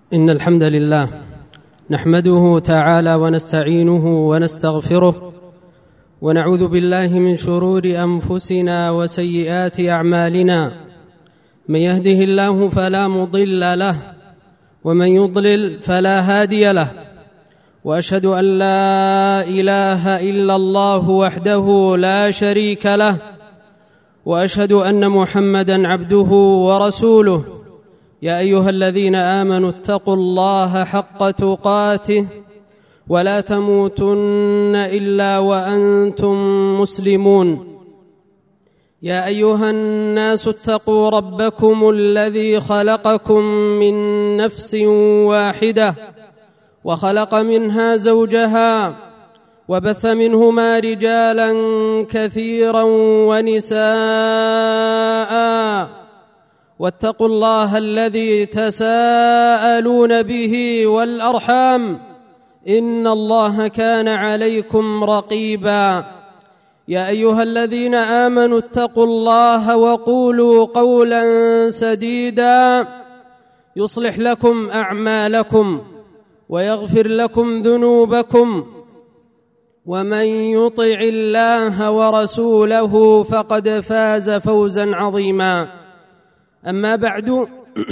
إن الحمد لله نحمده تعالى ونستعينه ونستغفره ونعوذ بالله من شرور أنفسنا وسيئات أعمالنا. من يهده الله فلا مضل له ومن يضلل فلا هادي له، وأشهد أن لا إله إلا الله وحده لا شريك له، وأشهد أن محمدًا عبده ورسوله. يا أيها الذين آمنوا اتقوا الله حق تقاته ولا تموتن إلا وأنتم مسلمون. يا أيها الناس اتقوا ربكم الذي خلقكم من نفس واحدة وخلق منها زوجها وبث منهما رجالا كثيرا ونساء، واتقوا الله الذي تساءلون به والأرحام إن الله كان عليكم رقيبا. يا أيها الذين آمنوا اتقوا الله وقولوا قولا سديدا يصلح لكم أعمالكم ويغفر لكم ذنوبكم، ومن يطع الله ورسوله فقد فاز فوزا عظيما. أما بعد،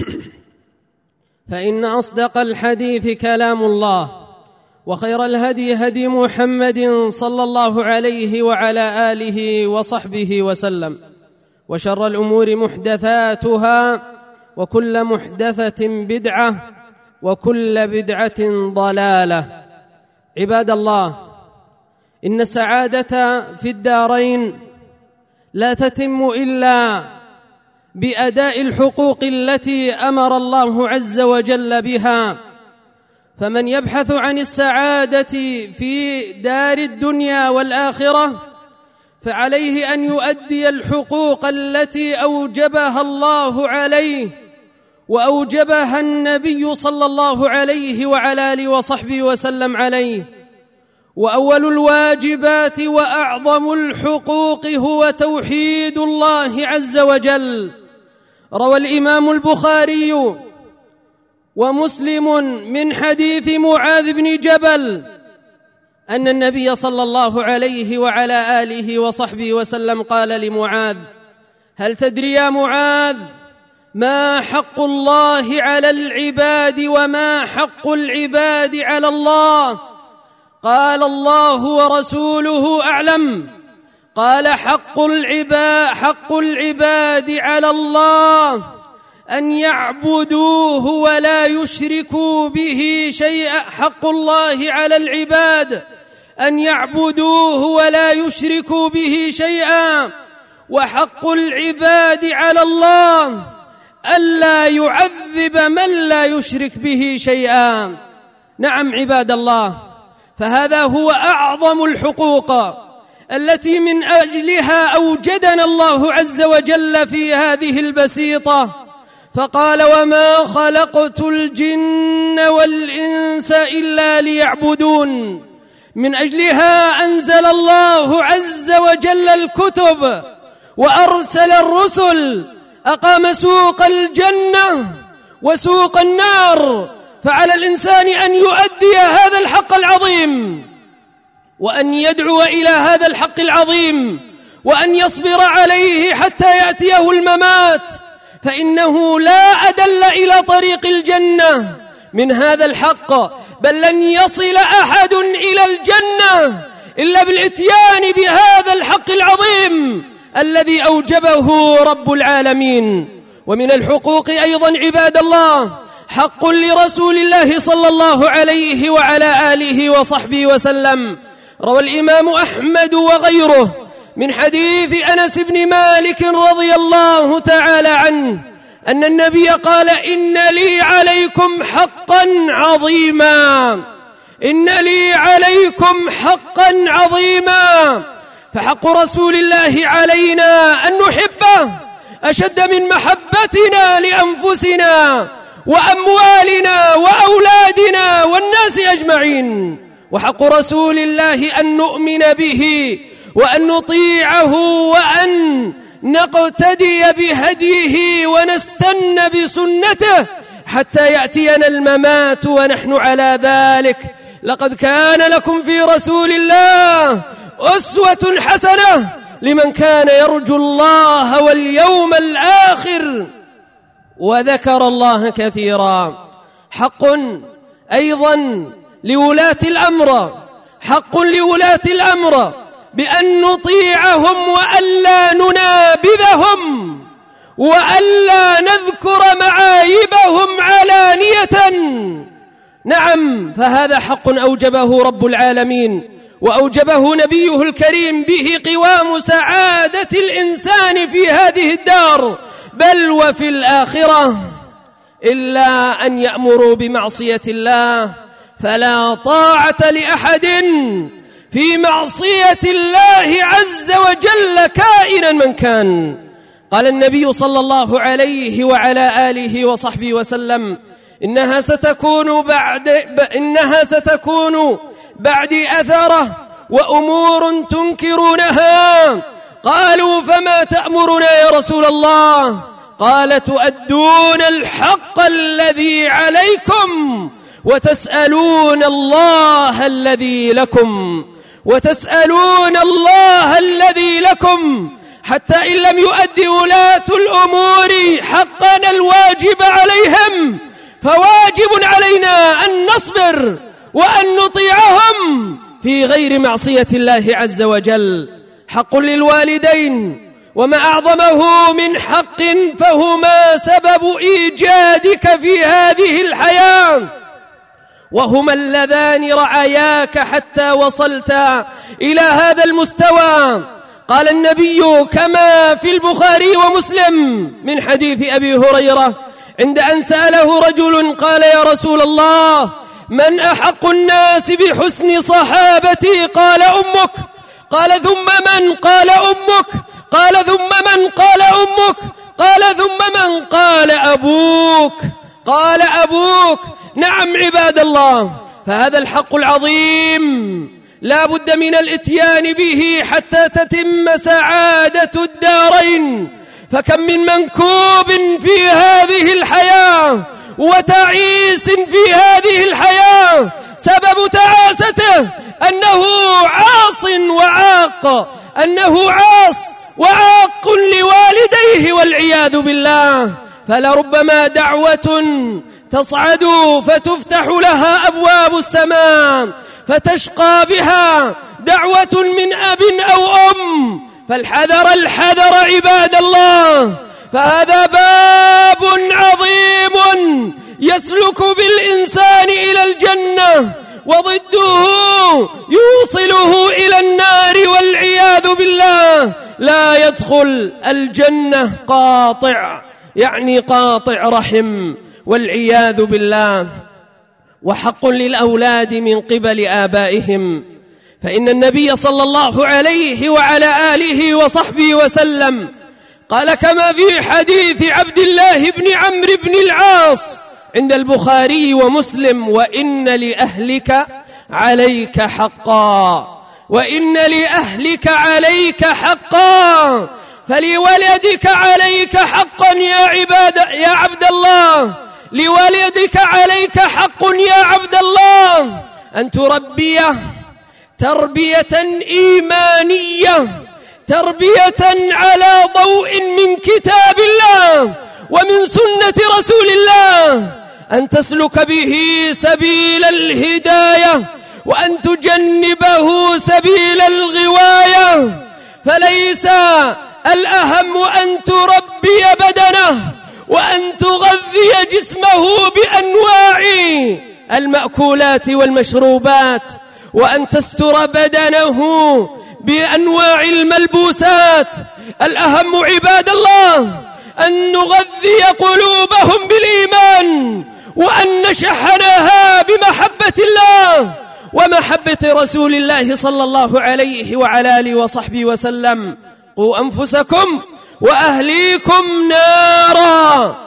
فإن أصدق الحديث كلام الله، وخير الهدي هدي محمد صلى الله عليه وعلى آله وصحبه وسلم، وشر الأمور محدثاتها، وكل محدثة بدعة، وكل بدعة ضلالة. عباد الله، إن السعادة في الدارين لا تتم إلا بأداء الحقوق التي أمر الله عز وجل بها. فمن يبحث عن السعادة في دار الدنيا والآخرة فعليه أن يؤدي الحقوق التي أوجبها الله عليه وأوجبها النبي صلى الله عليه وعلى آله وصحبه وسلم عليه. وأول الواجبات وأعظم الحقوق هو توحيد الله عز وجل. روى الإمام البخاري ومسلم من حديث معاذ بن جبل أن النبي صلى الله عليه وعلى آله وصحبه وسلم قال لمعاذ: هل تدري يا معاذ ما حق الله على العباد وما حق العباد على الله؟ قال: الله ورسوله أعلم. قال: حق العباد على الله أن يعبدوه ولا يشركوا به شيئا. حق الله على العباد أن يعبدوه ولا يشركوا به شيئا، وحق العباد على الله ألا يعذب من لا يشرك به شيئا. نعم عباد الله، فهذا هو أعظم الحقوق التي من أجلها أوجدنا الله عز وجل في هذه البسيطة، فقال: وما خلقت الجن والإنس إلا ليعبدون. من أجلها أنزل الله عز وجل الكتب وأرسل الرسل، أقام سوق الجنة وسوق النار. فعلى الإنسان أن يؤدي هذا الحق العظيم، وأن يدعو إلى هذا الحق العظيم، وأن يصبر عليه حتى يأتيه الممات، فإنه لا أدل إلى طريق الجنة من هذا الحق، بل لن يصل أحد إلى الجنة إلا بالإتيان بهذا الحق العظيم الذي أوجبه رب العالمين. ومن الحقوق أيضا عباد الله حق لرسول الله صلى الله عليه وعلى آله وصحبه وسلم. روى الإمام أحمد وغيره من حديث أنس بن مالك رضي الله تعالى عنه أن النبي قال: إن لي عليكم حقا عظيما، إن لي عليكم حقا عظيما. فحق رسول الله علينا أن نحبه أشد من محبتنا لأنفسنا وأموالنا وأولادنا والناس أجمعين. وحق رسول الله أن نؤمن به وأن نطيعه وأن نقتدي بهديه ونستن بسنته حتى يأتينا الممات ونحن على ذلك. لقد كان لكم في رسول الله أسوة حسنة لمن كان يرجو الله واليوم الآخر وذكر الله كثيرا. حق أيضا لولاة الأمر، حق لولاة الأمر بأن نطيعهم وألا ننابذهم وألا نذكر معايبهم علانية. نعم، فهذا حق أوجبه رب العالمين وأوجبه نبيه الكريم، به قوام سعادة الإنسان في هذه الدار بل وفي الآخرة، إلا أن يأمروا بمعصية الله، فلا طاعة لأحد في معصية الله عز وجل كائنا من كان. قال النبي صلى الله عليه وعلى آله وصحبه وسلم: إنها ستكون بعد أثرة وأمور تنكرونها. قالوا: فما تأمرنا يا رسول الله؟ قال: تؤدون الحق الذي عليكم وتسألون الله الذي لكم، وتسألون الله الذي لكم، حتى إن لم يؤدي ولاة الأمور حقنا الواجب عليهم فواجب علينا أن نصبر وأن نطيعهم في غير معصية الله عز وجل. حق للوالدين، وما أعظمه من حق فهما سبب إيجادك في هذه الحياة، وهما اللذان رعاياك حتى وصلت إلى هذا المستوى. قال النبي كما في البخاري ومسلم من حديث أبي هريرة عند أن سأله رجل قال: يا رسول الله، من أحق الناس بحسن صحابتي؟ قال: أمك. قال: ثم من؟ قال: أمك. قال: ثم من؟ قال: أمك. قال: ثم من؟ قال: أبوك. قال: أبوك. نعم عباد الله، فهذا الحق العظيم لا بد من الاتيان به حتى تتم سعادة الدارين. فكم من منكوب في هذه الحياة وتعيس في هذه الحياة سبب تعاسته أنه عاص وعاق، أنه عاص وعاق لوالديه والعياذ بالله. فلربما دعوة تصعد فتفتح لها أبواب السماء فتشقى بها دعوة من أب أو أم، فالحذر الحذر عباد الله، فهذا باب عظيم يسلك بالإنسان إلى الجنة، وضده يوصله إلى النار والعياذ بالله. لا يدخل الجنة قاطع، يعني قاطع رحم والعياذ بالله. وحق للأولاد من قبل آبائهم، فإن النبي صلى الله عليه وعلى آله وصحبه وسلم قال كما في حديث عبد الله بن عمرو بن العاص عند البخاري ومسلم: وإن لأهلك عليك حقا، وإن لأهلك عليك حقا، فلولدك عليك حقا يا عبد الله، لولدك عليك حق يا عبد الله، أن تربيه تربية إيمانية، تربية على ضوء من كتاب الله ومن سنة رسول الله، أن تسلك به سبيل الهداية وأن تجنبه سبيل الغواية. فليس الأهم أن تربي بدنه وأن تغذي جسمه بأنواع المأكولات والمشروبات، وأن تستر بدنه بأنواع الملبوسات. الأهم عباد الله أن نغذي قلوبهم بالإيمان، وأن نشحنها بمحبة الله ومحبة رسول الله صلى الله عليه وعلى آله وصحبه وسلم. قوا أنفسكم وأهليكم نارا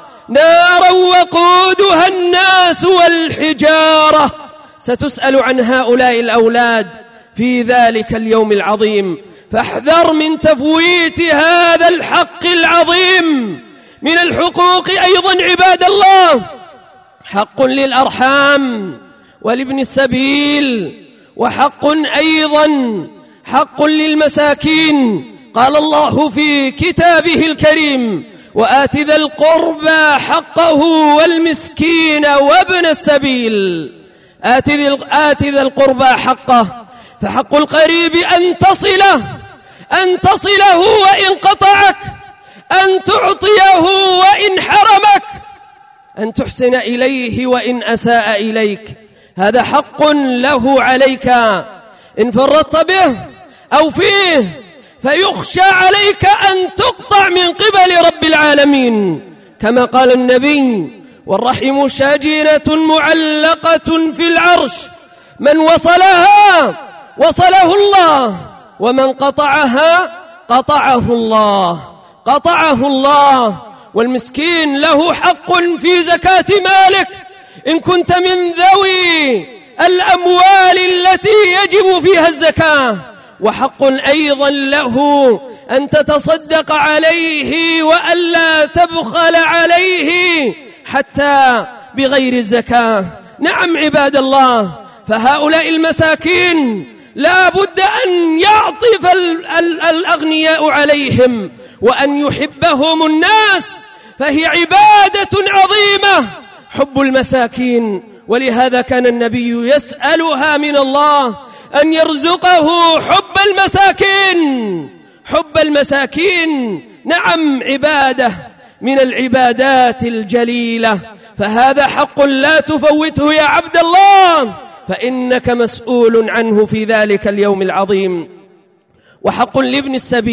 وقودها الناس والحجارة. ستسأل عن هؤلاء الأولاد في ذلك اليوم العظيم، فاحذر من تفويت هذا الحق العظيم. من الحقوق أيضا عباد الله حق للأرحام ولابن السبيل، وحق أيضا حق للمساكين. قال الله في كتابه الكريم: وآت ذا القربى حقه والمسكين وابن السبيل. آت ذا القربى حقه، فحق القريب أن تصله وإن قطعك، أن تعطيه وإن حرمك، أن تحسن إليه وإن أساء إليك. هذا حق له عليك، إن فرطت به أو فيه فيخشى عليك أن تقطع من قبل رب العالمين، كما قال النبي: والرحم شاجرة معلقة في العرش، من وصلها وصله الله، ومن قطعها قطعه الله. والمسكين له حق في زكاة مالك إن كنت من ذوي الأموال التي يجب فيها الزكاة، وحق أيضا له أن تتصدق عليه وألا تبخل عليه حتى بغير الزكاة. نعم عباد الله، فهؤلاء المساكين لا بد أن يعطف الأغنياء عليهم وأن يحبهم الناس، فهي عبادة عظيمة حب المساكين. ولهذا كان النبي يسألها من الله أن يرزقه حب المساكين. نعم، عبادة من العبادات الجليلة، فهذا حق لا تفوته يا عبد الله، فإنك مسؤول عنه في ذلك اليوم العظيم. وحق لابن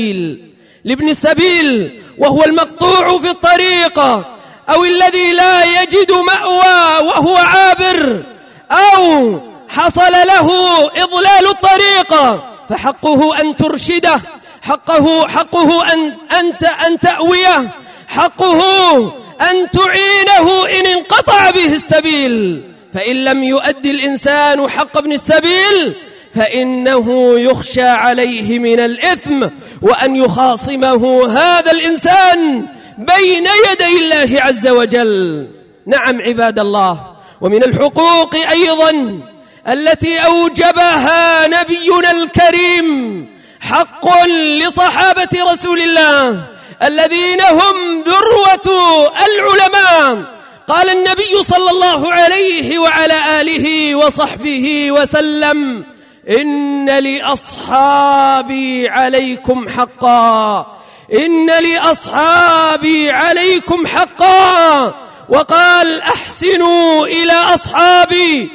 السبيل وهو المقطوع في الطريق، أو الذي لا يجد مأوى وهو عابر، أو حصل له إضلال الطريق، فحقه أن ترشده، حقه أن تأويه، حقه أن تعينه إن انقطع به السبيل. فإن لم يؤدي الإنسان حق ابن السبيل فإنه يخشى عليه من الإثم، وأن يخاصمه هذا الإنسان بين يدي الله عز وجل. نعم عباد الله، ومن الحقوق أيضا التي أوجبها نبينا الكريم حق لصحابة رسول الله الذين هم ذروة العلماء. قال النبي صلى الله عليه وعلى آله وصحبه وسلم: إن لأصحابي عليكم حقا، وقال: أحسنوا إلى أصحابي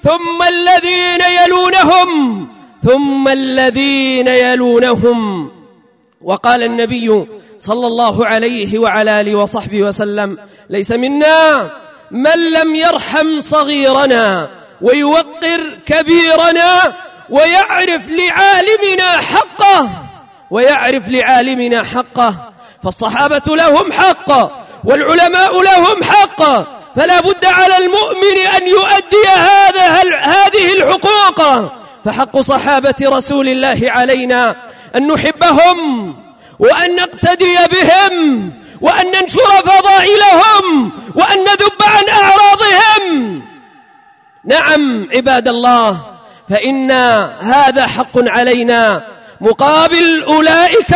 ثم الذين يلونهم. وقال النبي صلى الله عليه وعلى آله وصحبه وسلم: ليس منا من لم يرحم صغيرنا ويوقر كبيرنا ويعرف لعالمنا حقه. فالصحابة لهم حق والعلماء لهم حق، فلا بد على المؤمن أن يؤدي هذه الحقوق. فحق صحابة رسول الله علينا أن نحبهم وأن نقتدي بهم وأن ننشر فضائلهم وأن نذب عن أعراضهم. نعم عباد الله، فإن هذا حق علينا مقابل أولئك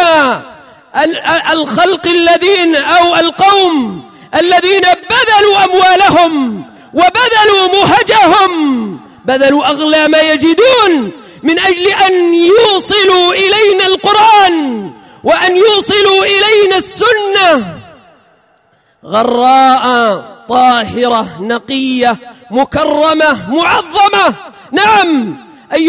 الخلق الذين أو القوم الذين بذلوا أموالهم وبذلوا مهجهم، بذلوا أغلى ما يجدون من أجل أن يوصلوا إلينا القرآن وأن يوصلوا إلينا السنة غراء طاهرة نقية مكرمة معظمة. نعم،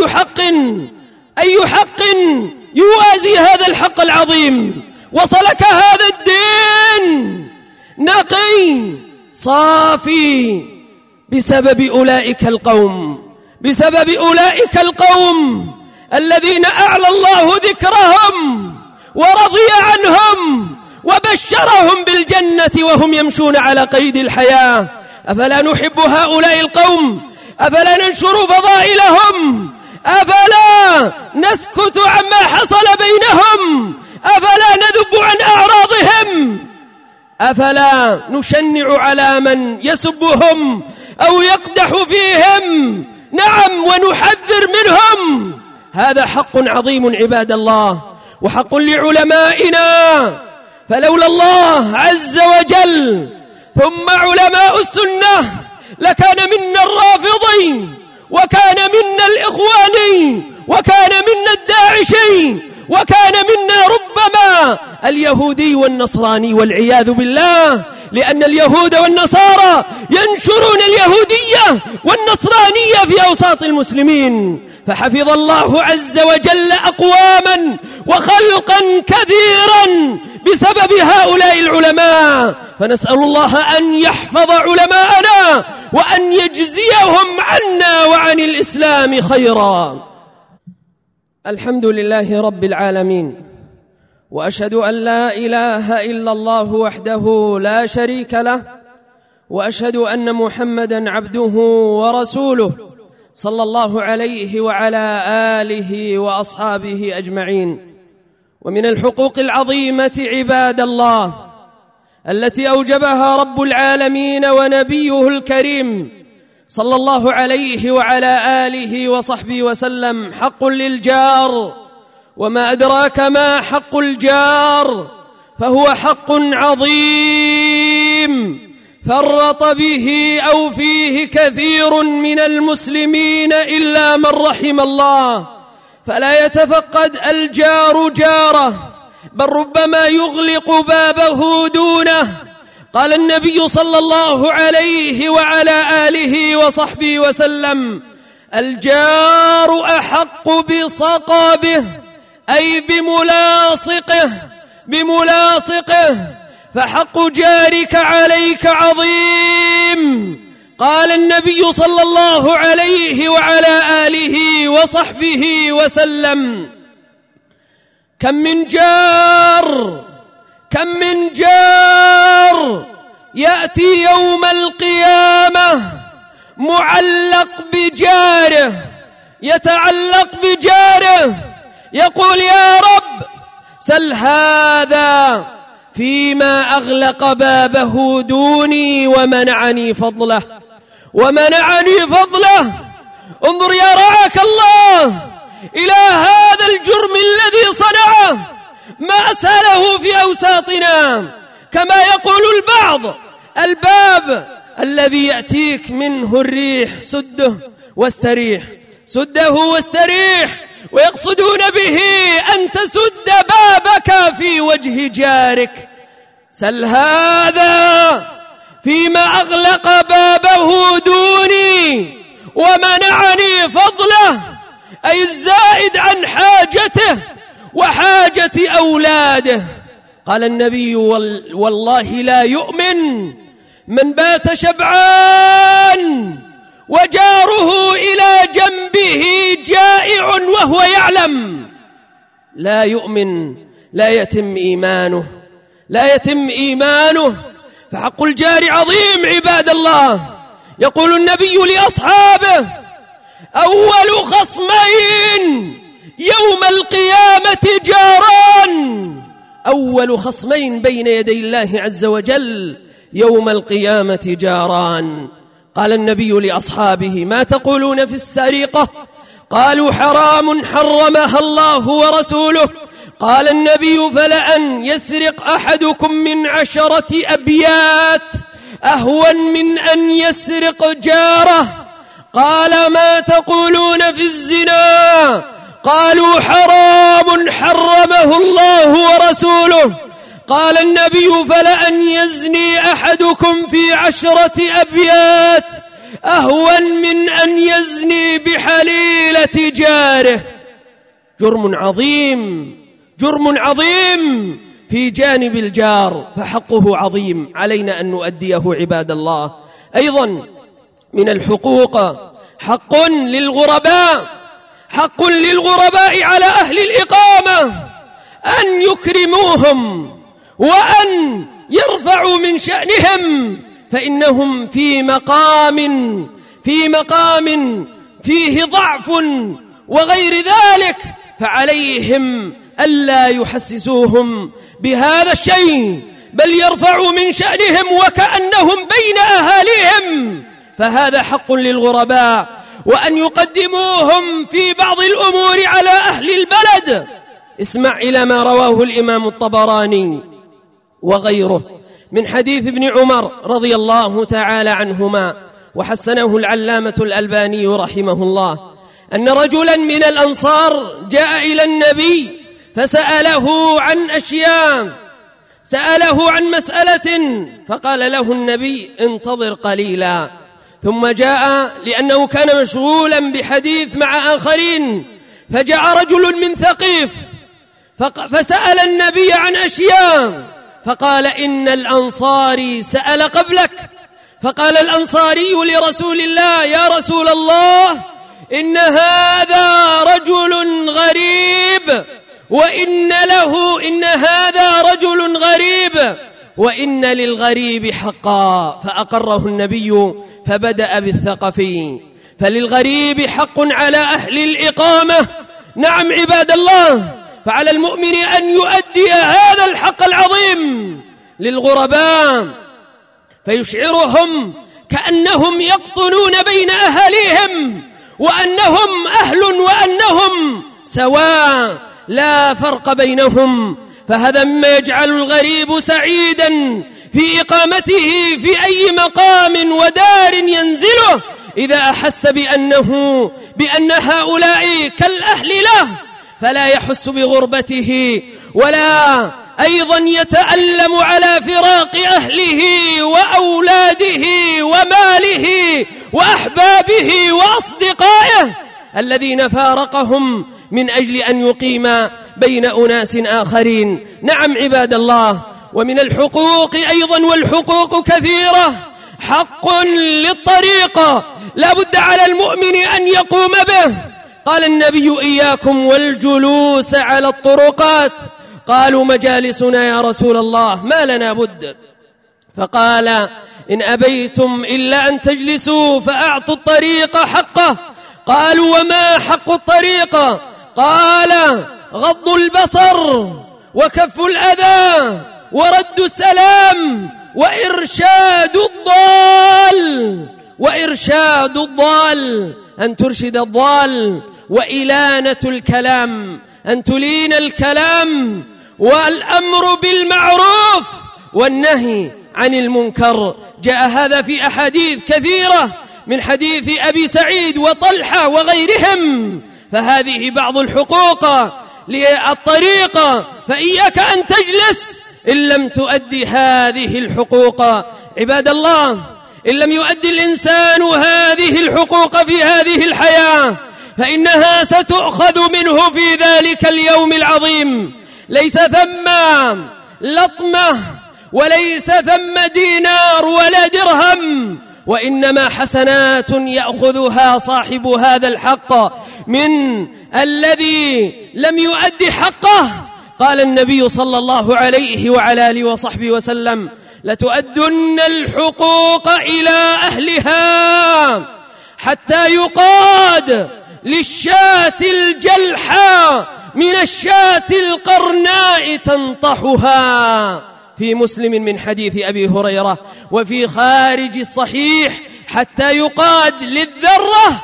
أي حق يوازي هذا الحق العظيم وصلك هذا الدين نقي صافي بسبب أولئك القوم الذين أعلى الله ذكرهم ورضي عنهم وبشرهم بالجنة وهم يمشون على قيد الحياة. أفلا نحب هؤلاء القوم؟ أفلا ننشر فضائلهم؟ أفلا نسكت عما حصل بينهم؟ أفلا نذب عن أعراضهم؟ أفلا نشنع على من يسبهم؟ أو يقدح فيهم، نعم، ونحذر منهم. هذا حق عظيم عباد الله، وحق لعلمائنا، فلولا الله عز وجل ثم علماء السنة لكان منا الرافضي، وكان منا الإخواني، وكان منا الداعشي، وكان منا ربما اليهودي والنصراني والعياذ بالله، لأن اليهود والنصارى ينشرون اليهودية والنصرانية في أوساط المسلمين. فحفظ الله عز وجل أقواما وخلقا كثيرا بسبب هؤلاء العلماء، فنسأل الله أن يحفظ علماءنا وأن يجزيهم عنا وعن الإسلام خيرا. الحمد لله رب العالمين، وأشهد أن لا إله إلا الله وحده لا شريك له، وأشهد أن محمدًا عبده ورسوله صلى الله عليه وعلى آله وأصحابه أجمعين. ومن الحقوق العظيمة عباد الله التي أوجبها رب العالمين ونبيه الكريم صلى الله عليه وعلى آله وصحبه وسلم حق للجار، وما أدراك ما حق الجار، فهو حق عظيم فرط به أو فيه كثير من المسلمين إلا من رحم الله، فلا يتفقد الجار جاره، بل ربما يغلق بابه دونه. قال النبي صلى الله عليه وعلى آله وصحبه وسلم: الجار أحق بصقبه، أي بملاصقه، فحق جارك عليك عظيم. قال النبي صلى الله عليه وعلى آله وصحبه وسلم: كم من جار يأتي يوم القيامة يتعلق بجاره، يقول: يا رب سل هذا فيما أغلق بابه دوني ومنعني فضله. انظر يا رعاك الله إلى هذا الجرم الذي صنعه، ما أسهله في أوساطنا. كما يقول البعض: الباب الذي يأتيك منه الريح سده واستريح، ويقصدون به أن تسد بابك في وجه جارك. سل هذا فيما أغلق بابه دوني ومنعني فضله، أي الزائد عن حاجته وحاجة أولاده. قال النبي: والله لا يؤمن من بات شبعان وجاره إلى جنبه جائع وهو يعلم. لا يؤمن، لا يتم إيمانه. فحق الجار عظيم عباد الله. يقول النبي لأصحابه: أول خصمين يوم القيامة جاران، أول خصمين بين يدي الله عز وجل يوم القيامة جاران. قال النبي لأصحابه: ما تقولون في السرقة؟ قالوا: حرام حرمها الله ورسوله. قال النبي: فلأن يسرق أحدكم من 10 أبيات أهون من أن يسرق جاره. قال: ما تقولون في الزنا؟ قالوا: حرام حرمه الله ورسوله. قال النبي: فلأن يزني أحدكم في 10 أبيات أهون من أن يزني بحليلة جاره. جرم عظيم في جانب الجار، فحقه عظيم، علينا أن نؤديه عباد الله. أيضا من الحقوق حق للغرباء على أهل الإقامة، أن يكرموهم وأن يرفعوا من شأنهم، فإنهم في مقام فيه ضعف وغير ذلك، فعليهم ألا يحسسوهم بهذا الشيء، بل يرفعوا من شأنهم وكأنهم بين أهاليهم، فهذا حق للغرباء، وأن يقدموهم في بعض الأمور على أهل البلد. اسمع إلى ما رواه الإمام الطبراني وغيره من حديث ابن عمر رضي الله تعالى عنهما، وحسنه العلامة الألباني رحمه الله، أن رجلا من الأنصار جاء إلى النبي فسأله عن أشياء، سأله عن مسألة، فقال له النبي انتظر قليلا. ثم جاء لأنه كان مشغولا بحديث مع آخرين، فجاء رجل من ثقيف فسأل النبي عن أشياء، فقال إن الأنصاري سأل قبلك. فقال الأنصاري لرسول الله: يا رسول الله، إن هذا رجل غريب وإن للغريب حقا. فأقره النبي فبدأ بالثقفي. فللغريب حق على أهل الإقامة. نعم عباد الله، فعلى المؤمن أن يؤدي هذا الحق العظيم للغرباء، فيشعرهم كأنهم يقطنون بين أهاليهم، وأنهم أهل وأنهم سواء، لا فرق بينهم. فهذا مما يجعل الغريب سعيدا في إقامته في أي مقام ودار ينزله، إذا أحس بأن هؤلاء كالأهل له، فلا يحس بغربته، ولا أيضا يتألم على فراق أهله وأولاده وماله وأحبابه وأصدقائه الذين فارقهم من أجل أن يقيم بين أناس آخرين. نعم عباد الله، ومن الحقوق أيضا، والحقوق كثيرة، حق للطريقة لا بد على المؤمن أن يقوم به. قال النبي: إياكم والجلوس على الطرقات. قالوا: مجالسنا يا رسول الله ما لنا بد. فقال: إن أبيتم إلا أن تجلسوا فأعطوا الطريق حقه. قالوا: وما حق الطريقة؟ قال: غض البصر وكف الأذى ورد السلام وإرشاد الضال أن ترشد الضال، وإلانة الكلام أن تلين الكلام، والأمر بالمعروف والنهي عن المنكر. جاء هذا في أحاديث كثيرة من حديث أبي سعيد وطلحة وغيرهم. فهذه بعض الحقوق للطريقة، فإياك أن تجلس إن لم تؤدي هذه الحقوق. عباد الله، إن لم يؤدي الإنسان هذه الحقوق في هذه الحياة فإنها ستؤخذ منه في ذلك اليوم العظيم. ليس ثم لطمة وليس ثم دينار ولا درهم، وإنما حسنات يأخذها صاحب هذا الحق من الذي لم يؤدي حقه. قال النبي صلى الله عليه وعلى آله وصحبه وسلم: لتؤدن الحقوق إلى أهلها حتى يقاد للشاة الجلحاء من الشاة القرناء تنطحها. في مسلم من حديث أبي هريرة، وفي خارج الصحيح: حتى يقاد للذرة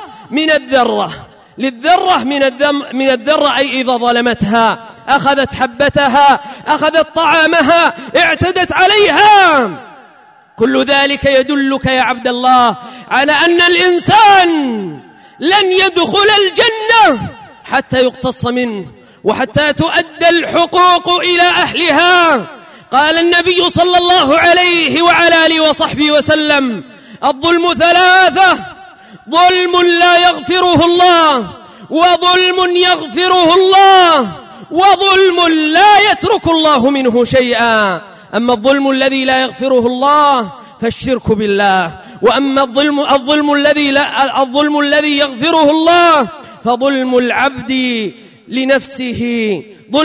من الذرة أي إذا ظلمتها، أخذت حبتها، أخذت طعامها، اعتدت عليها. كل ذلك يدلك يا عبد الله على أن الإنسان لن يدخل الجنة حتى يقتص منه، وحتى تؤدى الحقوق إلى أهلها. قال النبي صلى الله عليه وعلى آله وصحبه وسلم: الظلم ثلاثة: ظلم لا يغفره الله، وظلم يغفره الله، وظلم لا يترك الله منه شيئا. أما الظلم الذي لا يغفره الله فالشرك بالله، وأما الظلم الذي يغفره الله فظلم العبد لنفسه،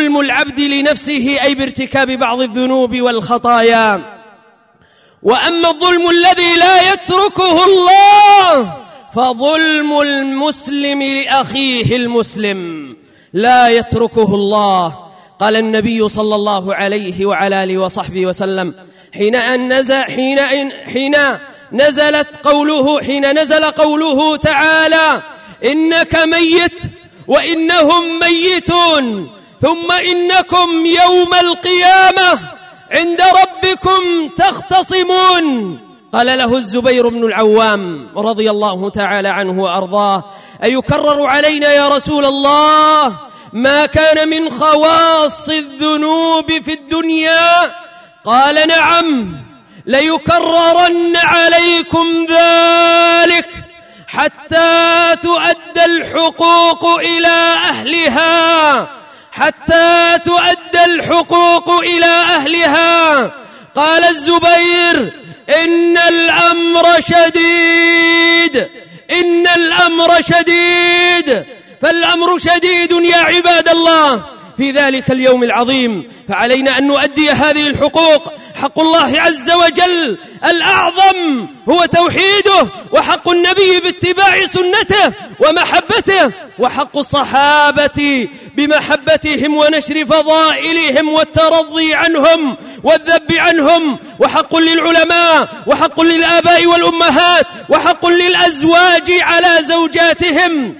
أي بارتكاب بعض الذنوب والخطايا. وأما الظلم الذي لا يتركه الله فظلم المسلم لأخيه المسلم لا يتركه الله. قال النبي صلى الله عليه وعلى آله وصحبه وسلم: حين حين نزل قوله تعالى: إنك ميت وإنهم ميتون ثم إنكم يوم القيامة عند ربكم تختصمون. قال له الزبير بن العوام رضي الله تعالى عنه وأرضاه: أيكرر علينا يا رسول الله ما كان من خواص الذنوب في الدنيا؟ قال: نعم، ليكررن عليكم ذلك حتى تؤدى الحقوق إلى أهلها، حتى تؤدى الحقوق إلى أهلها. قال الزبير: إن الأمر شديد، إن الأمر شديد. فالأمر شديد يا عباد الله في ذلك اليوم العظيم، فعلينا أن نؤدي هذه الحقوق. حق الله عز وجل الأعظم هو توحيده، وحق النبي باتباع سنته ومحبته، وحق الصحابة بمحبتهم ونشر فضائلهم والترضي عنهم والذب عنهم، وحق للعلماء، وحق للآباء والأمهات، وحق للأزواج على زوجاتهم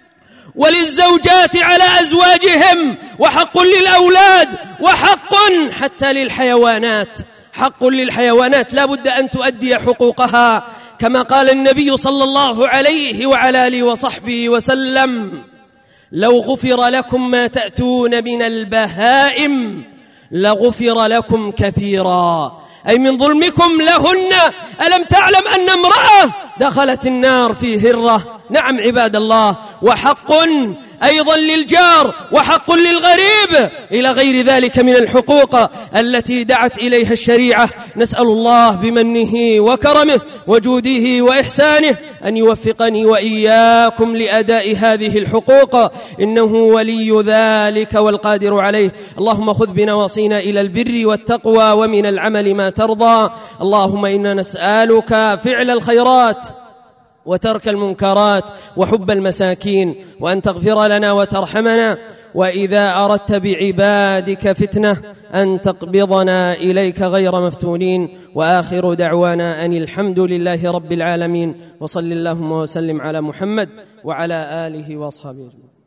وللزوجات على أزواجهم، وحق للأولاد، وحق حتى للحيوانات. حق للحيوانات لا بد أن تؤدي حقوقها، كما قال النبي صلى الله عليه وعلى آله وصحبه وسلم: لو غفر لكم ما تأتون من البهائم لغفر لكم كثيرا، أي من ظلمكم لهن. ألم تعلم أن امرأة دخلت النار في هرة؟ نعم عباد الله. وحق أيضا للجار، وحق للغريب، إلى غير ذلك من الحقوق التي دعت إليها الشريعة. نسأل الله بمنه وكرمه وجوده وإحسانه أن يوفقني وإياكم لأداء هذه الحقوق، إنه ولي ذلك والقادر عليه. اللهم خذ بنواصينا إلى البر والتقوى ومن العمل ما ترضى. اللهم إنا نسألك فعل الخيرات وترك المنكرات وحب المساكين، وأن تغفر لنا وترحمنا، وإذا أردت بعبادك فتنة أن تقبضنا إليك غير مفتونين. وآخر دعوانا أن الحمد لله رب العالمين، وصل اللهم وسلم على محمد وعلى آله وأصحابه.